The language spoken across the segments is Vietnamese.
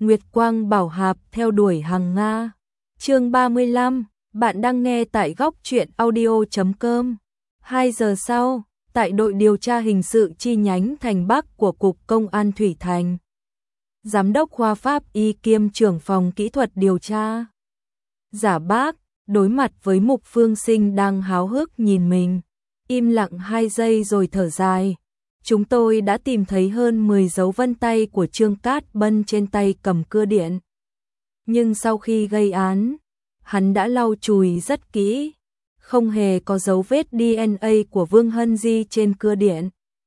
Nguyệt quang bảo hạp theo đuổi hàng Nga. Chương 35, bạn đang nghe tại góc truyện audio.com. 2 giờ sau, tại đội điều tra hình sự chi nhánh Thành Bắc của Cục Công an Thủy Thành, Giám đốc khoa Pháp y kiêm trưởng phòng kỹ thuật điều tra Giả Bác đối mặt với Mục Phương Sinh đang háo hức nhìn mình, im lặng 2 giây rồi thở dài. Chúng tôi đã tìm thấy hơn 10 dấu vân tay của Trương Cát Bân trên tay cầm cưa điện. Nhưng sau khi gây án, hắn đã lau chùi rất kỹ, không hề có dấu vết DNA của Vương Hân Di trên cưa điện.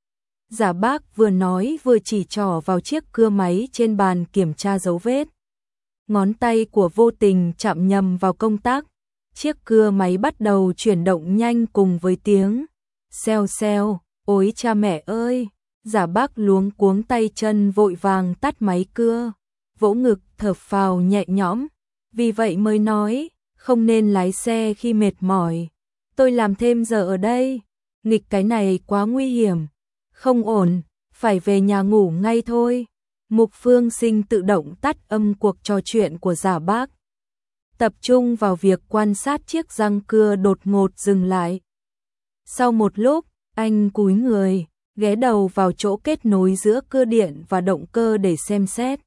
Giả Bác vừa nói vừa chỉ trỏ vào chiếc cưa máy trên bàn kiểm tra dấu vết. Ngón tay của vô tình chạm nhầm vào công tắc, chiếc cưa máy bắt đầu chuyển động nhanh cùng với tiếng xèo xèo. Ôi cha mẹ ơi! Giả Bác luống cuống tay chân vội vàng tắt máy cưa, vỗ ngực thở phào nhẹ nhõm, vì vậy mới nói, không nên lái xe khi mệt mỏi. Tôi làm thêm giờ ở đây, nghịch cái này quá nguy hiểm, không ổn, phải về nhà ngủ ngay thôi. Mục Phương Sinh tự động tắt âm cuộc trò chuyện của Giả Bác, tập trung vào việc quan sát chiếc răng cưa đột ngột dừng lại. Sau một lúc, anh cúi người, ghé đầu vào chỗ kết nối giữa cưa điện và động cơ để xem xét.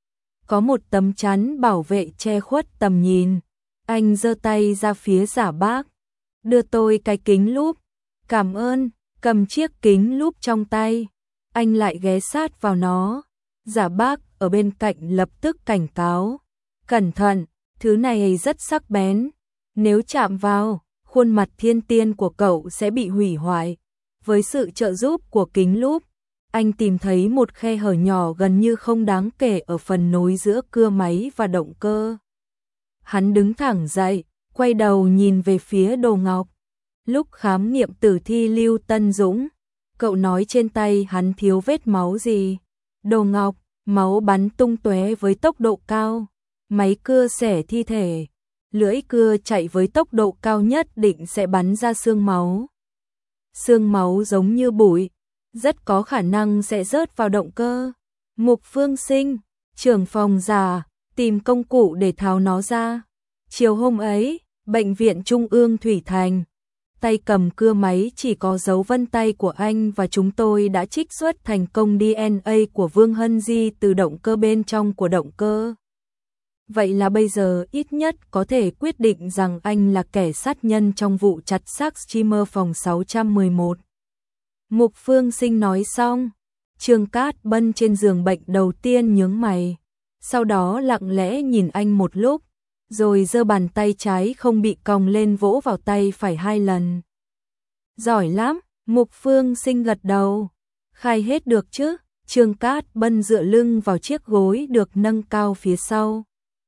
Có một tấm chắn bảo vệ che khuất tầm nhìn. Anh giơ tay ra phía Giả Bác. Đưa tôi cái kính lúp. Cảm ơn, cầm chiếc kính lúp trong tay. Anh lại ghé sát vào nó. Giả Bác ở bên cạnh lập tức cảnh cáo. Cẩn thận, thứ này rất sắc bén. Nếu chạm vào, khuôn mặt thiên tiên của cậu sẽ bị hủy hoại. Với sự trợ giúp của kính lúp, anh tìm thấy một khe hở nhỏ gần như không đáng kể ở phần nối giữa cưa máy và động cơ. Hắn đứng thẳng dậy, quay đầu nhìn về phía Đồ Ngọc. Lúc khám nghiệm tử thi Lưu Tân Dũng, cậu nói trên tay hắn thiếu vết máu gì? Đồ Ngọc, máu bắn tung tóe với tốc độ cao. Máy cưa xẻ thi thể. Lưỡi cưa chạy với tốc độ cao nhất định sẽ bắn ra xương máu. Xương máu giống như bụi, rất có khả năng sẽ rớt vào động cơ. Mục Phương Sinh, trưởng phòng Giả, tìm công cụ để tháo nó ra. Chiều hôm ấy, bệnh viện Trung ương Thủy Thành, tay cầm cưa máy chỉ có dấu vân tay của anh và chúng tôi đã trích xuất thành công DNA của Vương Hân Di từ động cơ bên trong của động cơ. Vậy là bây giờ ít nhất có thể quyết định rằng anh là kẻ sát nhân trong vụ chặt xác streamer phòng 611. Mục Phương Sinh nói xong, Trương Cát Bân trên giường bệnh đầu tiên nhướng mày, sau đó lặng lẽ nhìn anh một lúc, rồi giơ bàn tay trái không bị còng lên vỗ vào tay phải 2 lần. Giỏi lắm, Mục Phương Sinh gật đầu. Khai hết được chứ? Trương Cát Bân dựa lưng vào chiếc gối được nâng cao phía sau.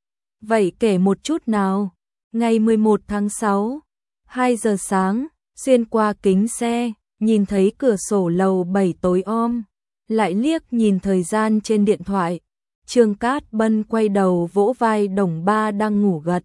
Vậy kể một chút nào. Ngày 11 tháng 6, 2 giờ sáng, xuyên qua kính xe, nhìn thấy cửa sổ lầu 7 tối om, lại liếc nhìn thời gian trên điện thoại. Trương Cát Bân quay đầu vỗ vai Đồng Ba đang ngủ gật.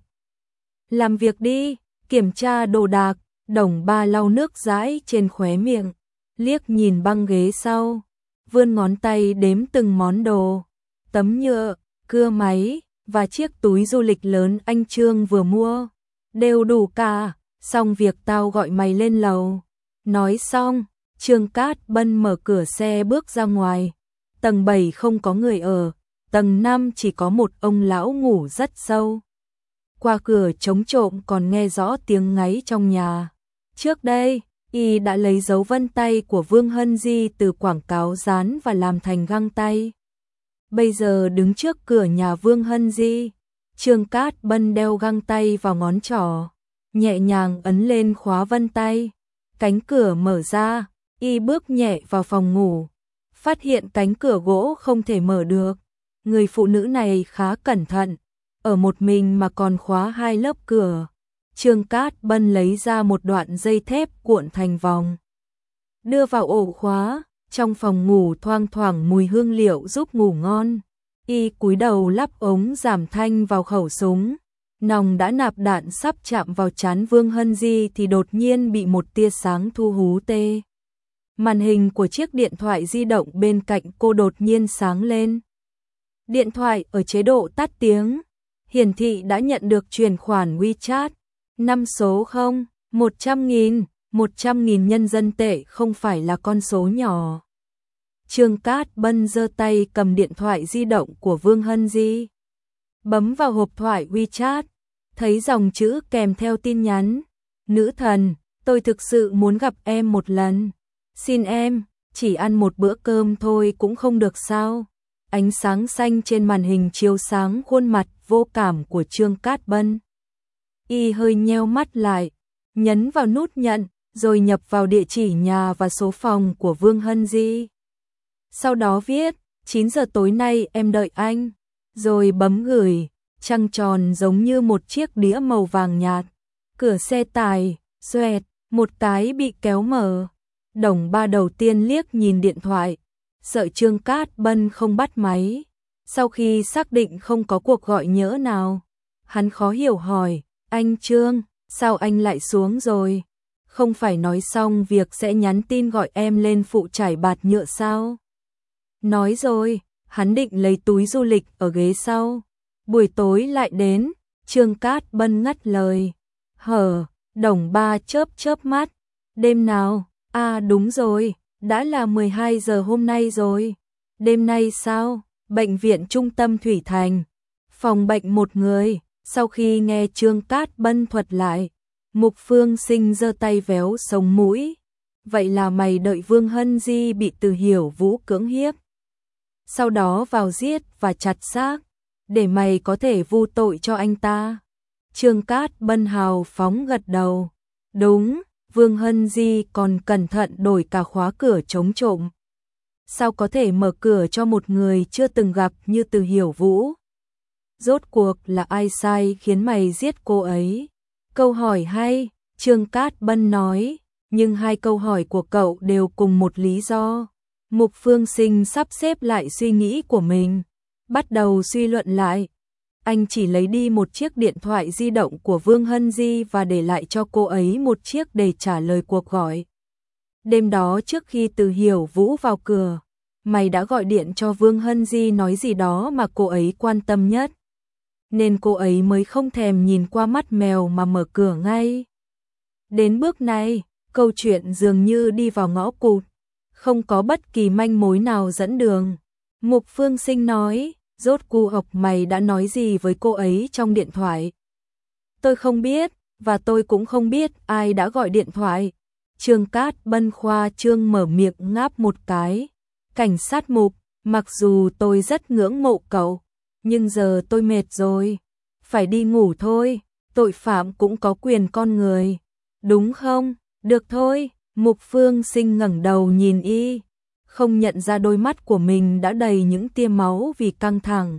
Làm việc đi, kiểm tra đồ đạc. Đồng Ba lau nước dãi trên khóe miệng, liếc nhìn băng ghế sau, vươn ngón tay đếm từng món đồ. Tấm nhựa, cưa máy và chiếc túi du lịch lớn anh Trương vừa mua, đều đủ cả, xong việc tao gọi mày lên lầu. Nói xong, Trương Cát Bân mở cửa xe bước ra ngoài. Tầng 7 không có người ở, tầng 5 chỉ có một ông lão ngủ rất sâu. Qua cửa trống trộm còn nghe rõ tiếng ngáy trong nhà. Trước đây, y đã lấy dấu vân tay của Vương Hân Di từ quảng cáo dán và làm thành găng tay. Bây giờ đứng trước cửa nhà Vương Hân Di, Trương Cát Bân đeo găng tay vào ngón trỏ, nhẹ nhàng ấn lên khóa vân tay. Cánh cửa mở ra, y bước nhẹ vào phòng ngủ, phát hiện cánh cửa gỗ không thể mở được. Người phụ nữ này khá cẩn thận, ở một mình mà còn khóa 2 lớp cửa. Trương Cát Bân lấy ra một đoạn dây thép cuộn thành vòng, đưa vào ổ khóa. Trong phòng ngủ thoang thoảng mùi hương liệu giúp ngủ ngon. Y cúi đầu lắp ống giảm thanh vào khẩu súng. Nòng đã nạp đạn sắp chạm vào trán Vương Hân Di thì đột nhiên bị một tia sáng thu hú tê. Màn hình của chiếc điện thoại di động bên cạnh cô đột nhiên sáng lên. Điện thoại ở chế độ tắt tiếng, hiển thị đã nhận được chuyển khoản WeChat. 5 số 0, 100.000, 100.000 nhân dân tệ không phải là con số nhỏ. Trương Cát Bân giơ tay cầm điện thoại di động của Vương Hân Di. Bấm vào hộp thoại WeChat, thấy dòng chữ kèm theo tin nhắn. Nữ thần, tôi thực sự muốn gặp em một lần. Xin em, chỉ ăn một bữa cơm thôi cũng không được sao? Ánh sáng xanh trên màn hình chiếu sáng khuôn mặt vô cảm của Trương Cát Bân. Y hơi nheo mắt lại, nhấn vào nút nhận, rồi nhập vào địa chỉ nhà và số phòng của Vương Hân Di. Sau đó viết, 9 giờ tối nay em đợi anh, rồi bấm gửi, trăng tròn giống như một chiếc đĩa màu vàng nhạt. Cửa xe tải, xoẹt, một cái bị kéo mở. Đồng Ba đầu tiên liếc nhìn điện thoại, sợ Trương Cát Bân không bắt máy. Sau khi xác định không có cuộc gọi nhỡ nào, hắn khó hiểu hỏi, anh Trương, sao anh lại xuống rồi? Không phải nói xong việc sẽ nhắn tin gọi em lên phụ trải bạt nhựa sao? Nói rồi, hắn định lấy túi du lịch ở ghế sau. Buổi tối lại đến, Trương Cát Bân ngắt lời. Đồng Ba chớp chớp mắt. Đêm nào? À đúng rồi, đã là 12 giờ hôm nay rồi. Đêm nay sao? Bệnh viện trung tâm Thủy Thành. Phòng bệnh một người. Sau khi nghe Trương Cát Bân thuật lại, Mục Phương Sinh giơ tay véo sống mũi. Vậy là mày đợi Vương Hân Di bị Từ Hiểu Vũ cưỡng hiếp, sau đó vào giết và chặt xác, để mày có thể vu tội cho anh ta. Trương Cát Bân hào phóng gật đầu. Đúng, Vương Hân Di còn cẩn thận đổi cả khóa cửa chống trộm. Sao có thể mở cửa cho một người chưa từng gặp như Từ Hiểu Vũ? Rốt cuộc là ai sai khiến mày giết cô ấy? Câu hỏi hay, Trương Cát Bân nói, nhưng hai câu hỏi của cậu đều cùng một lý do. Mục Phương Sinh sắp xếp lại suy nghĩ của mình, bắt đầu suy luận lại. Anh chỉ lấy đi một chiếc điện thoại di động của Vương Hân Di và để lại cho cô ấy một chiếc để trả lời cuộc gọi. Đêm đó trước khi Từ Hiểu Vũ vào cửa, mày đã gọi điện cho Vương Hân Di nói gì đó mà cô ấy quan tâm nhất, nên cô ấy mới không thèm nhìn qua mắt mèo mà mở cửa ngay. Đến bước này, câu chuyện dường như đi vào ngõ cụt, không có bất kỳ manh mối nào dẫn đường. Mục Phương Sinh nói, rốt cuộc mày đã nói gì với cô ấy trong điện thoại? Tôi không biết, và tôi cũng không biết ai đã gọi điện thoại. Trương Cát Bân khoa trương mở miệng ngáp một cái. Cảnh sát Mục, mặc dù tôi rất ngưỡng mộ cậu, nhưng giờ tôi mệt rồi, phải đi ngủ thôi, tội phạm cũng có quyền con người, đúng không? Được thôi. Mục Phương Sinh ngẩng đầu nhìn y, không nhận ra đôi mắt của mình đã đầy những tia máu vì căng thẳng.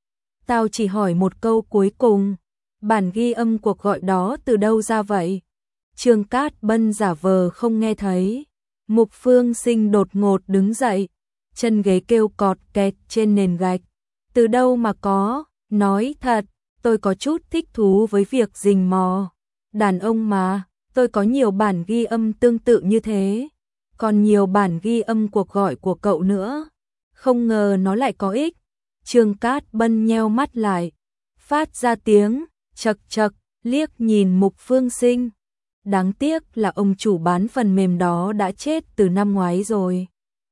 Tao chỉ hỏi một câu cuối cùng, bản ghi âm cuộc gọi đó từ đâu ra vậy? Trương Cát Bân giả vờ không nghe thấy. Mục Phương Sinh đột ngột đứng dậy, chân ghế kêu cọt kẹt trên nền gạch. Từ đâu mà có? Nói thật, tôi có chút thích thú với việc rình mò. Đàn ông mà. Tôi có nhiều bản ghi âm tương tự như thế, còn nhiều bản ghi âm cuộc gọi của cậu nữa. Không ngờ nó lại có ích. Trương Cát Bân nheo mắt lại, phát ra tiếng chậc chậc, liếc nhìn Mục Phương Sinh. Đáng tiếc là ông chủ bán phần mềm đó đã chết từ năm ngoái rồi.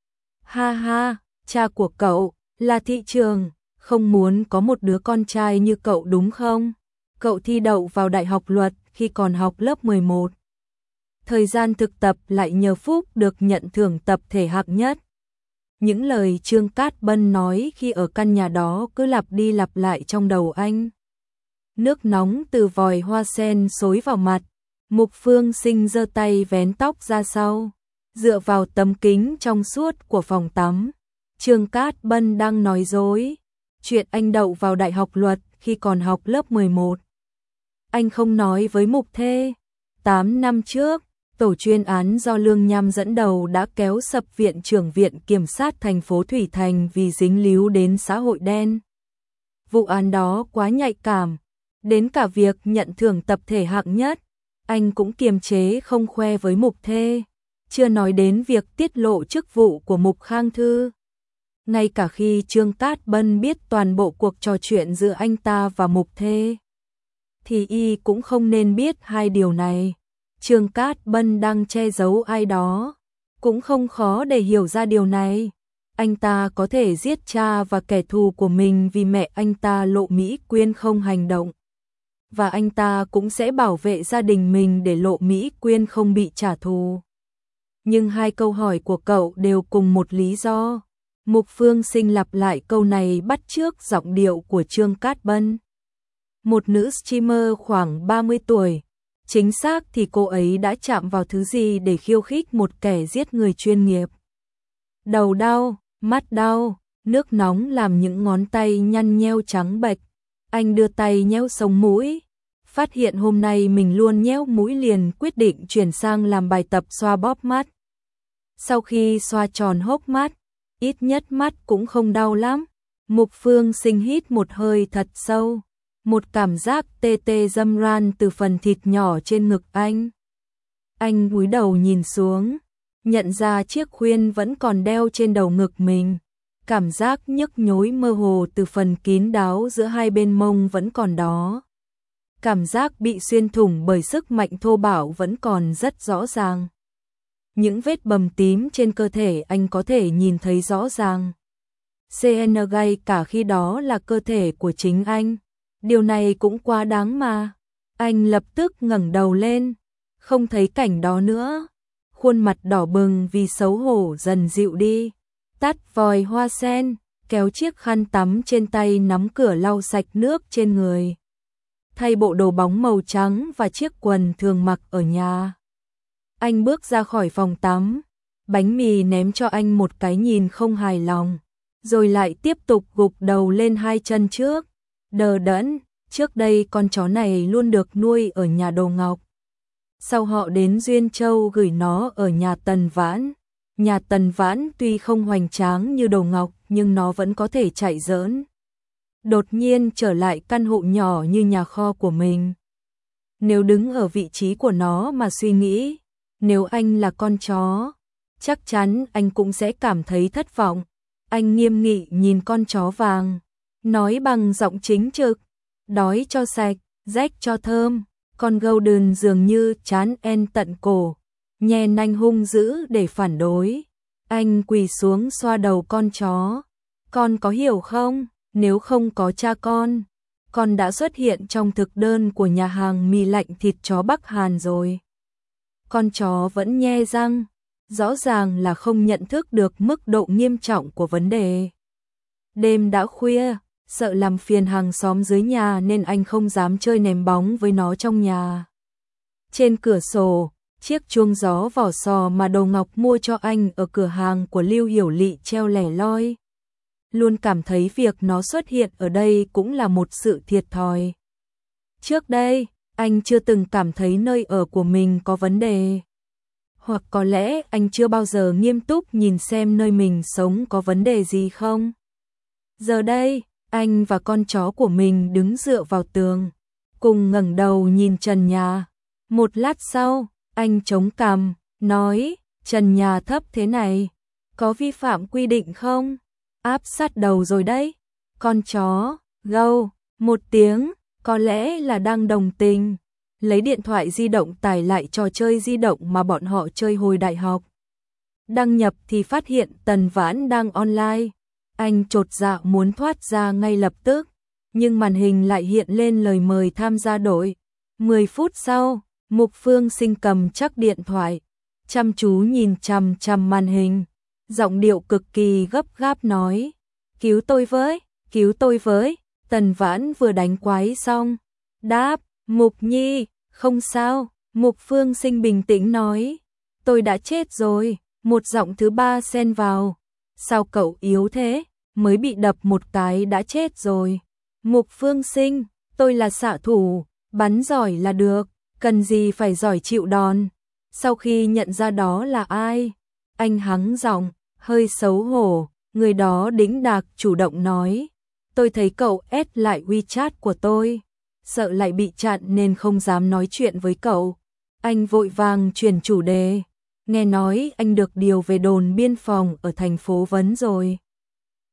Ha ha, cha của cậu là thị trường, không muốn có một đứa con trai như cậu đúng không? Cậu thi đậu vào Đại học Luật khi còn học lớp 11. Thời gian thực tập lại nhờ phúc được nhận thưởng tập thể hạng nhất. Những lời Trương Cát Bân nói khi ở căn nhà đó cứ lặp đi lặp lại trong đầu anh. Nước nóng từ vòi hoa sen xối vào mặt. Mục Phương Sinh giơ tay vén tóc ra sau, dựa vào tấm kính trong suốt của phòng tắm. Trương Cát Bân đang nói dối. Chuyện anh đậu vào Đại học Luật khi còn học lớp 11. Anh không nói với Mục Thê. 8 năm trước, tổ chuyên án do Lương Nham dẫn đầu đã kéo sập viện trưởng Viện Kiểm sát thành phố Thủy Thành vì dính líu đến xã hội đen. Vụ án đó quá nhạy cảm, đến cả việc nhận thưởng tập thể hạng nhất, anh cũng kiềm chế không khoe với Mục Thê, chưa nói đến việc tiết lộ chức vụ của Mục Khang Thư. Ngay cả khi Trương Cát Bân biết toàn bộ cuộc trò chuyện giữa anh ta và Mục Thê, thì y cũng không nên biết hai điều này. Trương Cát Bân đang che giấu ai đó, cũng không khó để hiểu ra điều này. Anh ta có thể giết cha và kẻ thù của mình vì mẹ anh ta Lộ Mỹ Quyên không hành động. Và anh ta cũng sẽ bảo vệ gia đình mình để Lộ Mỹ Quyên không bị trả thù. Nhưng hai câu hỏi của cậu đều cùng một lý do. Mục Phương Sinh lặp lại câu này bắt chước giọng điệu của Trương Cát Bân. Một nữ streamer khoảng 30 tuổi. Chính xác thì cô ấy đã chạm vào thứ gì để khiêu khích một kẻ giết người chuyên nghiệp. Đầu đau, mắt đau, nước nóng làm những ngón tay nhăn nheo trắng bệch. Anh đưa tay nhéo sống mũi. Phát hiện hôm nay mình luôn nhéo mũi liền quyết định chuyển sang làm bài tập xoa bóp mắt. Sau khi xoa tròn hốc mắt, ít nhất mắt cũng không đau lắm. Mục Phương Sinh hít một hơi thật sâu. Một cảm giác tê tê râm ran từ phần thịt nhỏ trên ngực anh. Anh cúi đầu nhìn xuống, nhận ra chiếc khuyên vẫn còn đeo trên đầu ngực mình. Cảm giác nhức nhối mơ hồ từ phần kín đáo giữa hai bên mông vẫn còn đó. Cảm giác bị xuyên thủng bởi sức mạnh thô bạo vẫn còn rất rõ ràng. Những vết bầm tím trên cơ thể anh có thể nhìn thấy rõ ràng. CN gay cả khi đó là cơ thể của chính anh. Điều này cũng quá đáng mà. Anh lập tức ngẩng đầu lên, không thấy cảnh đó nữa. Khuôn mặt đỏ bừng vì xấu hổ dần dịu đi. Tắt vòi hoa sen, kéo chiếc khăn tắm trên tay nắm cửa lau sạch nước trên người. Thay bộ đồ bóng màu trắng và chiếc quần thường mặc ở nhà. Anh bước ra khỏi phòng tắm. Bánh mì ném cho anh một cái nhìn không hài lòng, rồi lại tiếp tục gục đầu lên hai chân trước. Đờ đẫn, trước đây con chó này luôn được nuôi ở nhà Đồ Ngọc. Sau họ đến Duyên Châu gửi nó ở nhà Tần Vãn. Nhà Tần Vãn tuy không hoành tráng như Đồ Ngọc nhưng nó vẫn có thể chạy giỡn. Đột nhiên trở lại căn hộ nhỏ như nhà kho của mình. Nếu đứng ở vị trí của nó mà suy nghĩ, nếu anh là con chó, chắc chắn anh cũng sẽ cảm thấy thất vọng. Anh nghiêm nghị nhìn con chó vàng, nói bằng giọng chính trực, đói cho sạch, rách cho thơm. Con Golden dường như chán en tận cổ, nhe nanh hung dữ để phản đối. Anh quỳ xuống xoa đầu con chó. Con có hiểu không, nếu không có cha con đã xuất hiện trong thực đơn của nhà hàng mì lạnh thịt chó Bắc Hàn rồi. Con chó vẫn nhe răng, rõ ràng là không nhận thức được mức độ nghiêm trọng của vấn đề. Đêm đã khuya, sợ làm phiền hàng xóm dưới nhà nên anh không dám chơi ném bóng với nó trong nhà. Trên cửa sổ, chiếc chuông gió vỏ sò mà Đồ Ngọc mua cho anh ở cửa hàng của Lưu Hiểu Lị treo lẻ loi. Luôn cảm thấy việc nó xuất hiện ở đây cũng là một sự thiệt thòi. Trước đây, anh chưa từng cảm thấy nơi ở của mình có vấn đề. Hoặc có lẽ anh chưa bao giờ nghiêm túc nhìn xem nơi mình sống có vấn đề gì không. Giờ đây, anh và con chó của mình đứng dựa vào tường, cùng ngẩng đầu nhìn trần nhà. Một lát sau, anh chống cằm, nói, trần nhà thấp thế này, có vi phạm quy định không? Áp sát đầu rồi đấy. Con chó, gâu, một tiếng, có lẽ là đang đồng tình. Lấy điện thoại di động tải lại trò chơi di động mà bọn họ chơi hồi đại học. Đăng nhập thì phát hiện Tần Vãn đang online. Anh chột dạ muốn thoát ra ngay lập tức, nhưng màn hình lại hiện lên lời mời tham gia đội. 10 phút sau, Mục Phương Sinh cầm chắc điện thoại, chăm chú nhìn chằm chằm màn hình, giọng điệu cực kỳ gấp gáp nói, cứu tôi với, Tần Vãn vừa đánh quái xong, đáp, Mục Nhi, không sao, Mục Phương Sinh bình tĩnh nói, tôi đã chết rồi, một giọng thứ ba xen vào, sao cậu yếu thế, mới bị đập một cái đã chết rồi. Mục Phương Sinh, tôi là xạ thủ, bắn giỏi là được, cần gì phải giỏi chịu đòn. Sau khi nhận ra đó là ai, anh hắng giọng, hơi xấu hổ, người đó đĩnh đạc chủ động nói, tôi thấy cậu add lại WeChat của tôi, sợ lại bị chặn nên không dám nói chuyện với cậu. Anh vội vàng chuyển chủ đề, nghe nói anh được điều về đồn biên phòng ở thành phố Vấn rồi.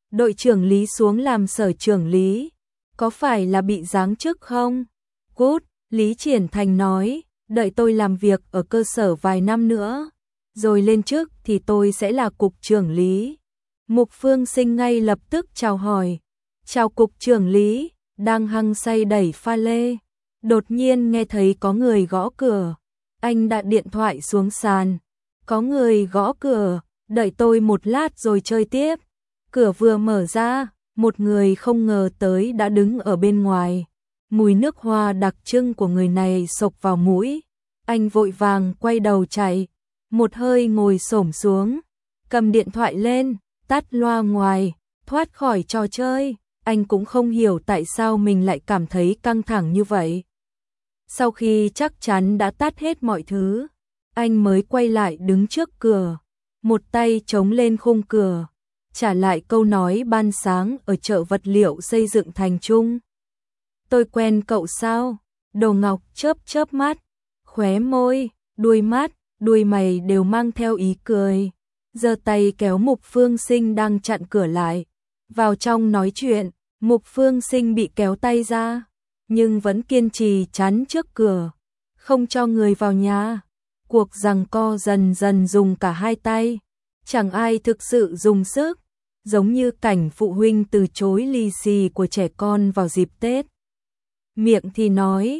đội trưởng Lý xuống làm sở trưởng Lý, có phải là bị giáng chức không? Cút, Lý Triển Thành nói, đợi tôi làm việc ở cơ sở vài năm nữa, rồi lên chức thì tôi sẽ là cục trưởng Lý. Mục Phương Sinh ngay lập tức chào hỏi, chào cục trưởng Lý, đang hăng say đẩy pha lê. Đột nhiên nghe thấy có người gõ cửa, anh đặt điện thoại xuống sàn, có người gõ cửa, đợi tôi một lát rồi chơi tiếp. Cửa vừa mở ra, một người không ngờ tới đã đứng ở bên ngoài. Mùi nước hoa đặc trưng của người này xộc vào mũi. Anh vội vàng quay đầu chạy, một hơi ngồi xổm xuống, cầm điện thoại lên, tắt loa ngoài, thoát khỏi trò chơi. Anh cũng không hiểu tại sao mình lại cảm thấy căng thẳng như vậy. Sau khi chắc chắn đã tắt hết mọi thứ, anh mới quay lại đứng trước cửa, một tay chống lên khung cửa, trả lại câu nói ban sáng ở chợ vật liệu xây dựng Thành Trung. Tôi quen cậu sao? Đồ Ngọc chớp chớp mắt, khóe môi, đuôi mắt, đuôi mày đều mang theo ý cười. Giơ tay kéo Mục Phương Sinh đang chặn cửa lại. Vào trong nói chuyện, Mục Phương Sinh bị kéo tay ra, nhưng vẫn kiên trì chắn trước cửa, không cho người vào nhà. Cuộc giằng co dần dần dùng cả hai tay, chẳng ai thực sự dùng sức, giống như cảnh phụ huynh từ chối lì xì của trẻ con vào dịp Tết. Miệng thì nói,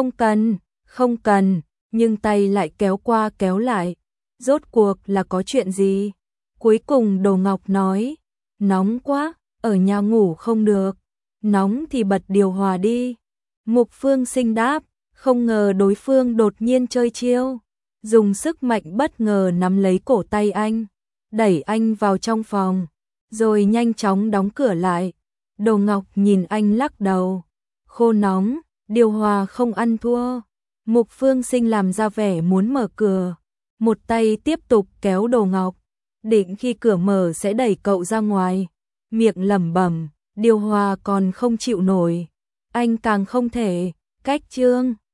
không cần, nhưng tay lại kéo qua kéo lại. Rốt cuộc là có chuyện gì? Cuối cùng Đồ Ngọc nói, nóng quá, ở nhà ngủ không được, nóng thì bật điều hòa đi. Mục Phương Sinh đáp, không ngờ đối phương đột nhiên chơi chiêu, dùng sức mạnh bất ngờ nắm lấy cổ tay anh, đẩy anh vào trong phòng, rồi nhanh chóng đóng cửa lại. Đồ Ngọc nhìn anh lắc đầu, khô nóng, điều hòa không ăn thua. Mục Phương Sinh làm ra vẻ muốn mở cửa, một tay tiếp tục kéo Đồ Ngọc, định khi cửa mở sẽ đẩy cậu ra ngoài, miệng lẩm bẩm, điều hòa còn không chịu nổi, anh càng không thể, cách chương